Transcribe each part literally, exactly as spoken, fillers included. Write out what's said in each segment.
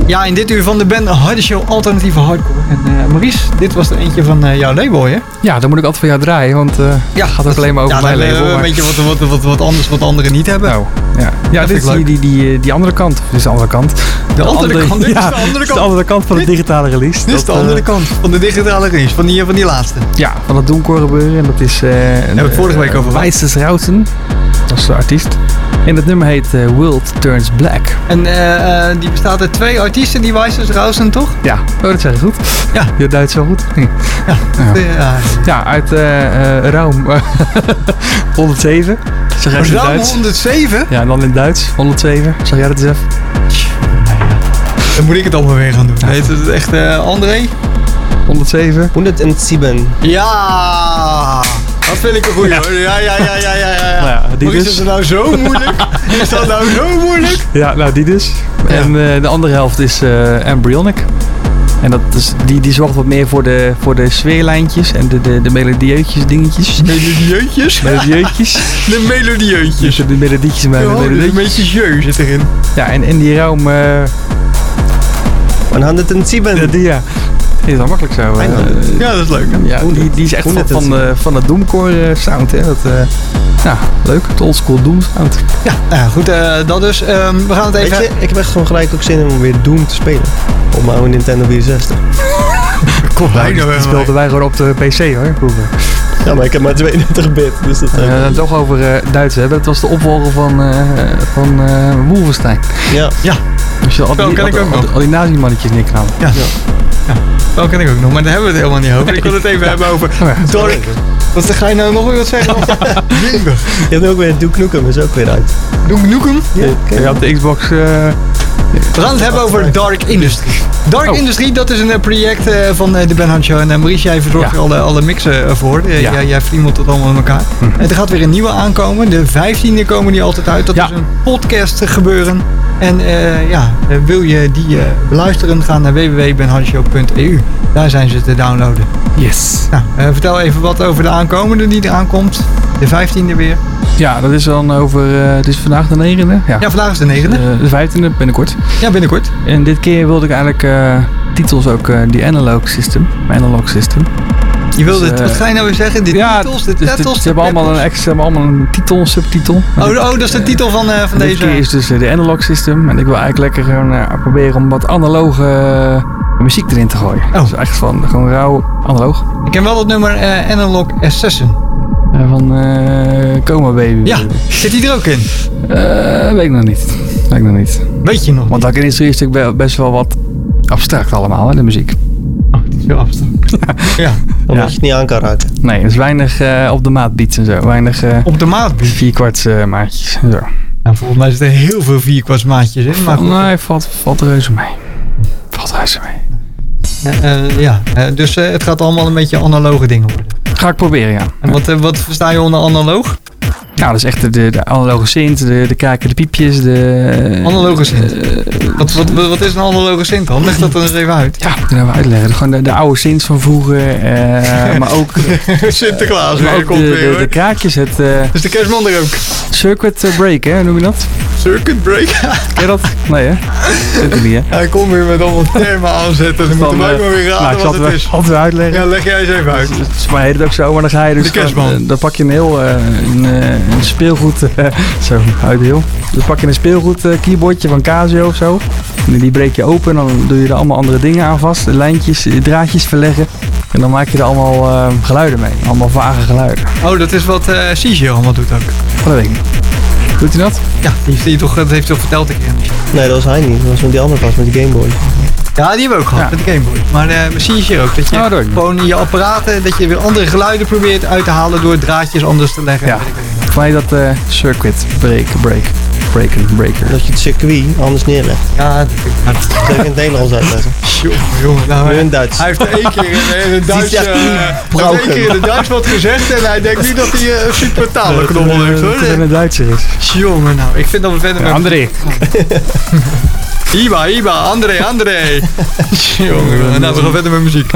Ja, in dit uur van de band Harde Show Alternatieve Hardcore. En uh, Maurice, dit was er eentje van uh, jouw label, hè? Ja, dan moet ik altijd voor jou draaien, want uh, ja, het gaat ook alleen maar over ja, mijn label. Uh, maar... Weet je wat, wat, wat, wat anders wat anderen niet hebben? Oh, ja, ja dit is die, die, die, die andere kant. Dit is de andere kant. De, de andere, andere kant? Dit ja, is de andere kant. Is de andere kant van de digitale release. Dit is de andere uh, kant van de digitale release, van die, van die laatste. Ja, van het doomcore gebeuren. En dat is... Uh, Daar hebben we het vorige week over gehad. Weissensrausen. Dat is de artiest. En het nummer heet uh, World Turns Black. En uh, uh, die bestaat uit twee artiesten, die Weissensrausen, toch? Ja, oh, dat zeg je goed. Ja. Je Duits wel goed. Ja, ja. ja. ja uit uh, uh, Raum honderdzeven. Zeg jij het in Raum Duits? honderdzeven? Ja, en dan in Duits. honderdzeven. Zeg jij dat eens even? Dan moet ik het allemaal weer gaan doen. Ja. Heet het echt uh, André? honderdzeven. honderdzeven. Ja! Dat vind ik een goeie, ja. hoor. Ja, ja, ja, ja, ja, ja. Nou ja die maar is dus. het nou zo moeilijk? Is dat nou zo moeilijk? Ja, nou die dus. Ja. En uh, de andere helft is uh, Embryonic. En dat is, die, die zorgt wat meer voor de, voor de sfeerlijntjes en de, de, de melodieutjes dingetjes. Melodieutjes? Melodieutjes. De melodieutjes. De melodietjes bij de melodieetjes. Een beetje jeu zit erin. Ja, en in die Raum... Uh, honderdzeven. Ja, die ja. Die is wel makkelijk zo. Uh, ja, dat is leuk. Ja, die, die is echt van, van, uh, van het doomcore sound. Hè. Dat, uh, ja, leuk. Het oldschool doom sound. Ja, nou ja, goed. Uh, dat dus. Um, we gaan het even... Weet je, ik heb echt gewoon gelijk ook zin om weer Doom te spelen. Op mijn oude Nintendo vierenzestig. Kom bij nou, dat speelden wij gewoon op de P C hoor. Vroeger. Ja, maar ik heb maar tweeëndertig bit. Dus dat uh, uh, toch over uh, Duits hebben. Dat was de opvolger van, uh, van uh, Wolfenstein. Ja. Ja. Dus je al die, ken al, ik ook al, nog. al die nazi-mannetjes neerknallen. Ja. ja. Ja. Dat ken ik ook nog, maar daar hebben we het helemaal niet over. Ik wil het even hebben over Dark. Wat ga je nou nog weer wat zeggen? Je hebt ook weer Duke Nukem, is ook weer uit. Duke Nukem? Ja, okay. Je had de Xbox... Uh, we gaan het hebben over Dark Industry. Dark oh. Industry, dat is een project uh, van uh, de Ben Hunt Show. En uh, Maurice, jij verzorgt ja. alle, alle mixen uh, voor. Uh, ja. Jij, jij friemelt het allemaal in elkaar. Mm-hmm. En er gaat weer een nieuwe aankomen. De vijftiende komen die altijd uit. Dat ja. is een podcast gebeuren. En uh, ja, uh, wil je die uh, beluisteren, ga naar w w w punt ben hunt show punt e u. Daar zijn ze te downloaden. Yes. Nou, uh, vertel even wat over de aankomende die eraan komt. De vijftiende weer. Ja, dat is dan over... Uh, het is vandaag de negende. Ja, ja vandaag is de negende. Uh, de vijftiende, binnenkort. Ja, binnenkort. En dit keer wilde ik eigenlijk uh, titels ook, uh, die analog system. Analog system. Je wilde dus, uh, wat ga je nou weer zeggen? De ja, titels, de dus titels? Ze hebben allemaal een, extra, hebben allemaal een titel, een subtitel. Oh, oh, dat is de titel van, uh, van deze. Dit keer is dus uh, de analog system. En ik wil eigenlijk lekker gewoon uh, proberen om wat analoge uh, muziek erin te gooien. Oh. Dus echt van gewoon rauw analoog. Ik ken wel het nummer uh, Analog Assassin. Uh, van uh, Coma Baby. Ja, zit die er ook in? Uh, weet ik nog niet. Weet ik nog niet. Weet je nog? Want Dark Industry is natuurlijk best wel wat abstract allemaal, hè, de muziek. Oh, het is heel abstract. ja. Omdat ja. je het niet aan kan raken. Nee, er is weinig uh, op de maat beats en zo. Weinig uh, op de maat beats? Vierkwarts uh, maatjes en zo. Nou, volgens mij zitten er heel veel vierkwarts maatjes in. Maar nee, valt, valt reuze mee. Valt reuze mee. Uh, uh, ja, uh, dus uh, het gaat allemaal een beetje analoge dingen worden. Ga ik proberen, ja. En wat, uh, wat versta je onder analoog? Nou, dat is echt de, de analoge synth, de, de kijken, de piepjes, de... Analoge synth? Uh, wat, wat, wat is een analoge synth dan? Leg dat er eens even uit. Ja, dat kunnen we uitleggen. Gewoon de, de oude synths van vroeger, uh, maar ook... Sinterklaas maar weer, ook komt de, weer, de, de kraakjes, het... Uh, is de kerstman er ook? Circuit break, hè? Noem je dat? Circuit break? Ken je dat? Nee, hè? Dat is niet, hè? Hij komt weer met allemaal termen aanzetten. Dan moeten wij maar weer raden nou, wat het is. Altijd uitleggen. Ja, leg jij eens even uit. Dus, maar heet het ook zo, maar dan ga je dus... De kerstman. Dan, dan pak je een heel... Uh, een, een speelgoed... Uh, zo, uit heel. Dan pak je een speelgoed uh, keyboardje van Casio of zo. En die breek je open. Dan doe je er allemaal andere dingen aan vast. De lijntjes, de draadjes verleggen. En dan maak je er allemaal uh, geluiden mee. Allemaal vage geluiden. Oh, dat is wat uh, Sigio allemaal doet ook. Oh, dat weet ik niet. Doet hij dat? Ja, die, die toch, dat heeft hij toch verteld een keer. Nee, dat was hij niet. Dat was met die andere pas, met die Game Boy. Ja, die hebben we ook gehad, ja. Met de Game Boy. Maar uh, zie je ook, dat je oh, dat gewoon in je apparaten, dat je weer andere geluiden probeert uit te halen door draadjes anders te leggen. Ja, voor mij dat uh, circuit break, break, breken, breaker. Dat je het circuit anders neerlegt. Ja, dat kan ik in het Nederlands uitleggen. Jongen, jongen. Nou, in Duits. Hij heeft er één keer in, in het Duits, uh, één keer in het Duits wat gezegd en hij denkt nu dat hij uh, een super talenknobbel heeft, hoor. Dat het een Duitser is. Jongen, nou, ik vind dat we verder ja, met... André. Iba, Iba, André, André. Jongen, nou, we gaan verder met muziek.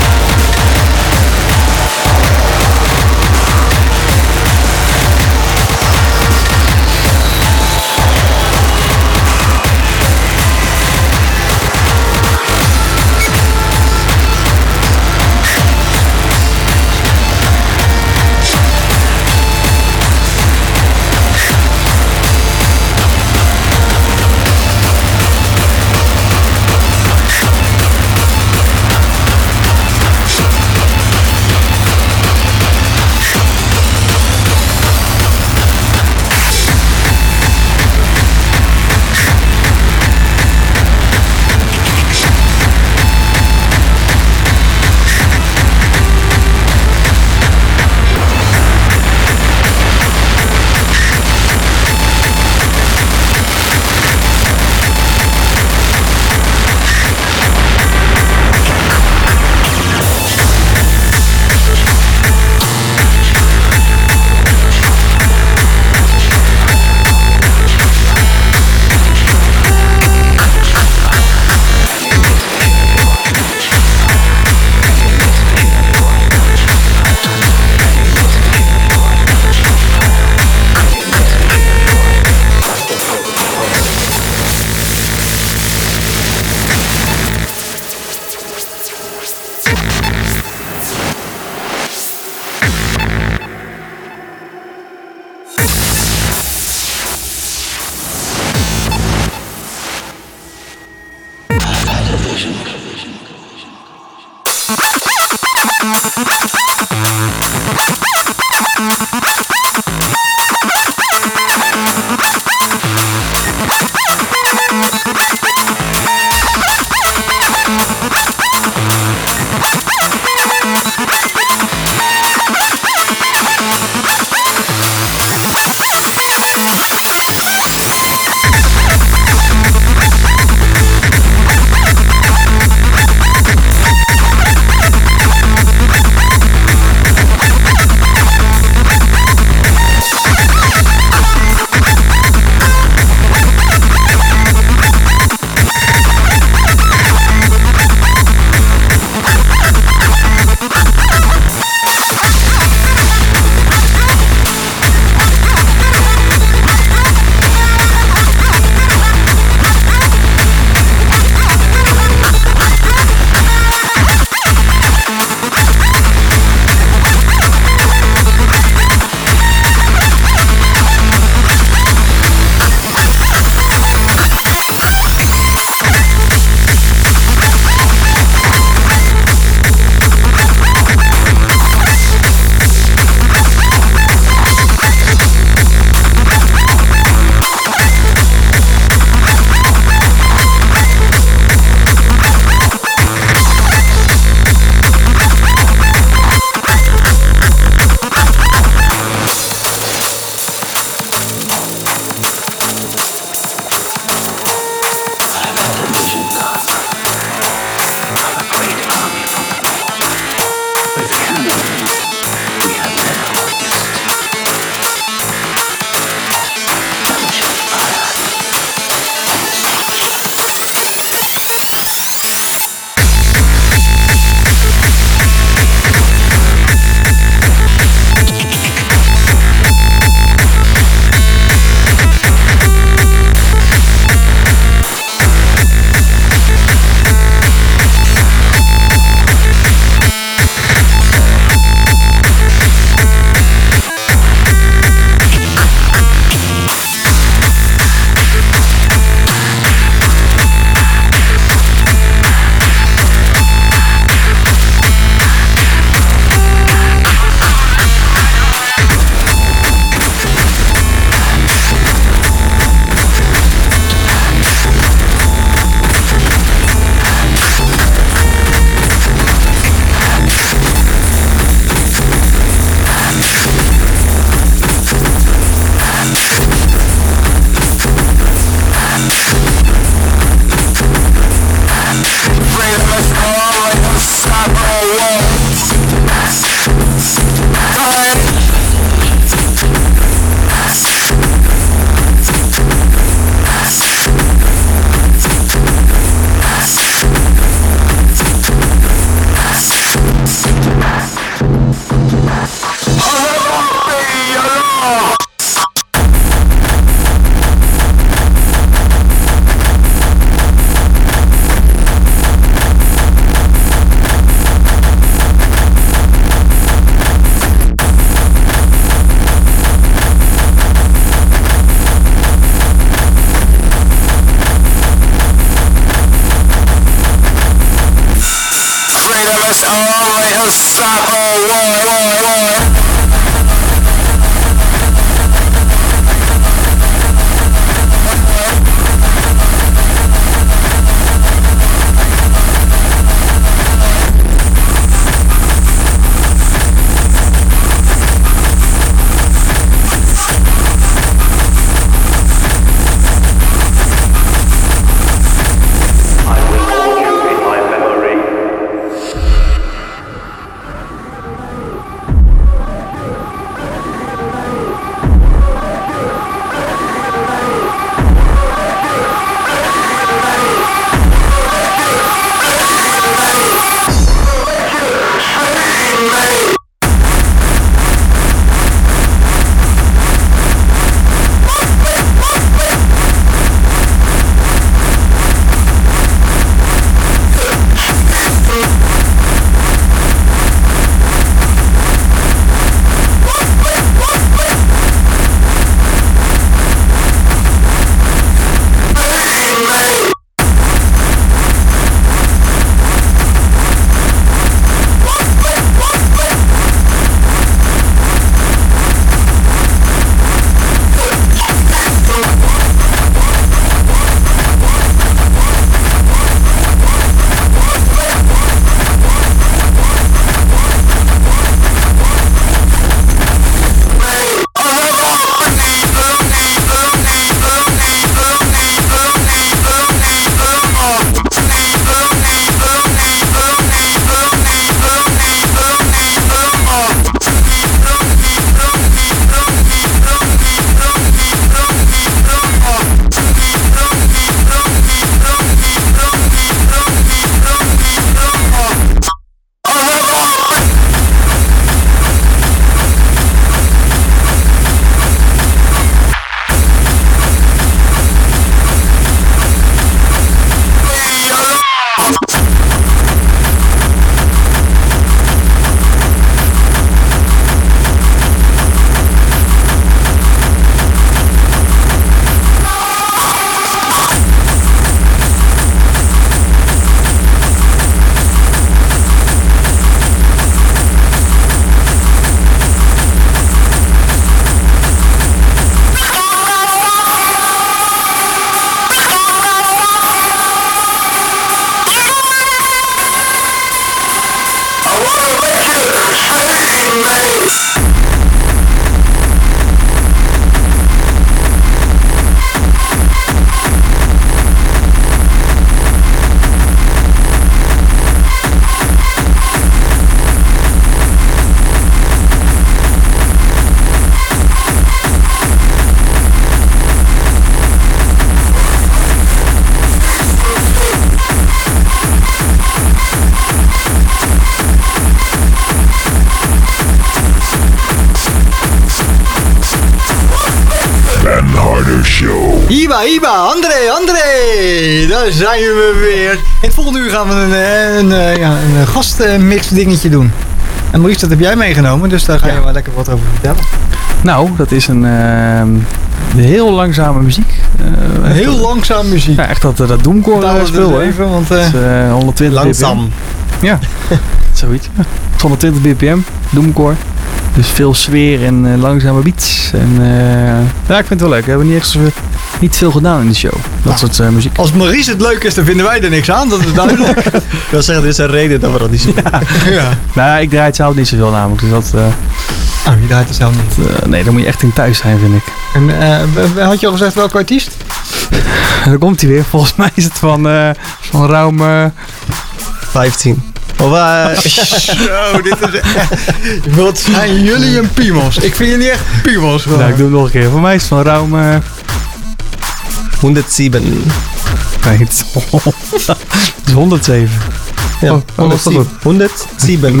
Iba, Iba, André, André. Daar zijn we weer. In het volgende uur gaan we een, een, een, ja, een gastmix dingetje doen. En Maurice, dat heb jij meegenomen, dus daar ga je ja. wel lekker wat over vertellen. Nou, dat is een uh, heel langzame muziek. Uh, heel echt, langzaam muziek. Ja, echt dat, dat doemcore speel, hè? Even, want, uh, dat is, uh, honderdtwintig langzaam. B P M. Ja, zoiets. Ja. honderdtwintig B P M, doemcore. Dus veel sfeer en uh, langzame beats. En uh, ja, ik vind het wel leuk. We hebben niet echt zo, niet veel gedaan in de show. Dat nou, soort uh, muziek. Als Maurice het leuk is, dan vinden wij er niks aan. Dat is duidelijk. Ik wil zeggen, er is een reden dat we dat niet zo ja. ja. Nou, ik draai het zelf niet zoveel namelijk. Dus dat... Uh, oh, je draait het zelf niet? Uh, nee, dan moet je echt in thuis zijn, vind ik. En uh, had je al gezegd welke artiest? Dan komt hij weer. Volgens mij is het van, uh, van ruim... Uh, vijftien. Of, uh, Zo, dit is echt... Wat zijn jullie een piemels? Ik vind jullie echt piemels. Nou, ik doe het nog een keer. Voor mij is het van ruim... Uh... honderdzeven. Nee, het is, het is honderdzeven. Ja, oh, honderdzeven. honderdzeven.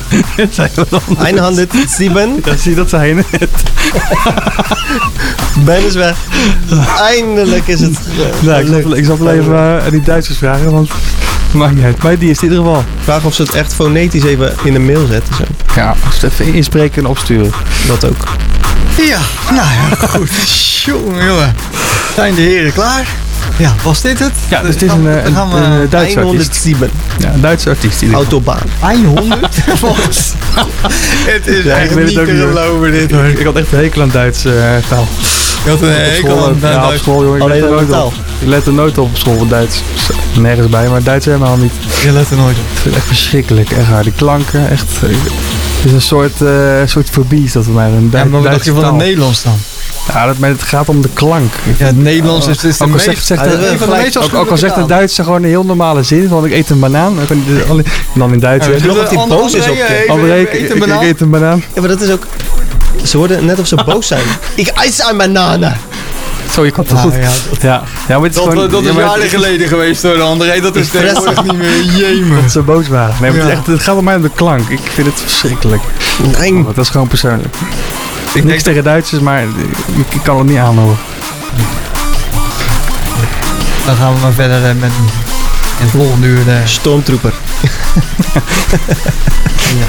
honderdzeven. Ja, zie dat zijn het. Ben is weg. Eindelijk is het. Uh, nou, ik, zal, ik zal wel even uh, die Duitsers vragen, want maakt niet uit. Maar die is in ieder geval. Vraag of ze het echt fonetisch even in de mail zetten. Zo. Ja, als het even inspreken en opsturen. Dat ook. Ja, nou ja, goed. Jongen, jongen. Zijn de heren klaar? Ja, was dit het? Ja, dus het is een, een, een, een, een Duitse artiest. Ja, een Duitse artiest. Autobaan. honderd? Het is ja, echt niet te geloven dit hoor. Ik had echt een hekel aan Duits uh, taal. Je had een hekel aan Duits? Ja, op school jongen. Ik let er nooit op. Ik let er nooit op op school van Duits. Nergens bij, maar Duits helemaal niet. Je let er nooit op. Ik vind het echt verschrikkelijk. Echt haar. Die klanken, echt... Het is een soort, uh, soort fobie is dat voor mij. Een ja, maar wat dacht je van het Nederlands dan? Ja, dat, maar het gaat om de klank. Ja, het Nederlands is, is de ook al meest... Zegt, zegt, ja, de, van de meest ook, ook al zegt de Duitser gewoon een heel normale zin, want ik eet een banaan. En dan in Duits. Ja, weet je nog of die boos is op je? André, ik, ik, ik, ik eet een banaan. Ja, maar dat is ook... Ze worden net of ze boos zijn. Ik eet een banaan. Zo, je kan het goed. Ja, ja, dat, ja. ja maar het is dat, gewoon, dat is ja, jaren geleden geweest hoor, André. Dat is tegenwoordig niet meer. Jemen. Dat ze boos waren. Nee, maar ja. het, is echt, het gaat om mij om de klank. Ik vind het verschrikkelijk. Nee. Oh, dat is gewoon persoonlijk. Ik niks tegen Duitsers, maar ik, ik kan het niet aanhouden. Dan gaan we maar verder met in het volgende uur de Stormtrooper. ja.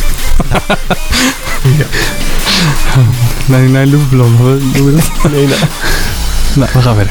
ja. Nee, nee, luchtballon. Hoe doen we dat? Nee, nee. Nou, we gaan verder.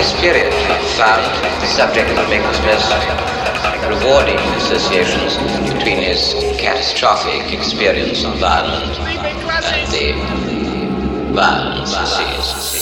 this period found the subject of Bacon's most rewarding associations between his catastrophic experience of violence and the violence he sees.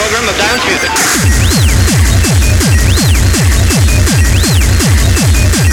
Music.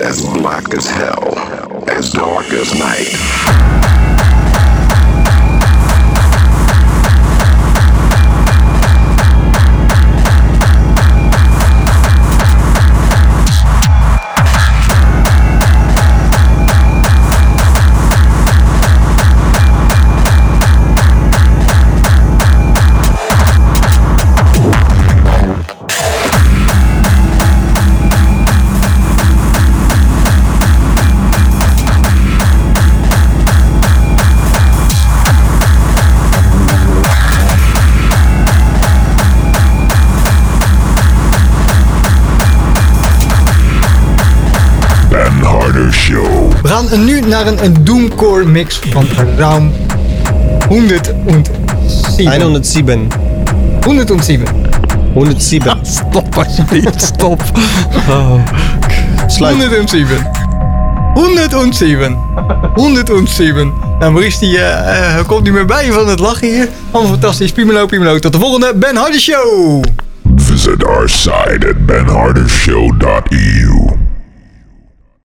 as black as hell, as dark as night. We gaan nu naar een, een doomcore mix van ruim honderdzeven. honderdzeven. honderdzeven. honderdzeven. Stop alsjeblieft, stop. Oh. Sluit. honderdzeven. honderdzeven. honderdzeven. Nou, Maurice die, uh, uh, komt niet meer bij van het lachen hier. Allemaal fantastisch. Piemelo, Piemelo. Tot de volgende Ben Harder Show. Visit our site at ben harder show dot e u.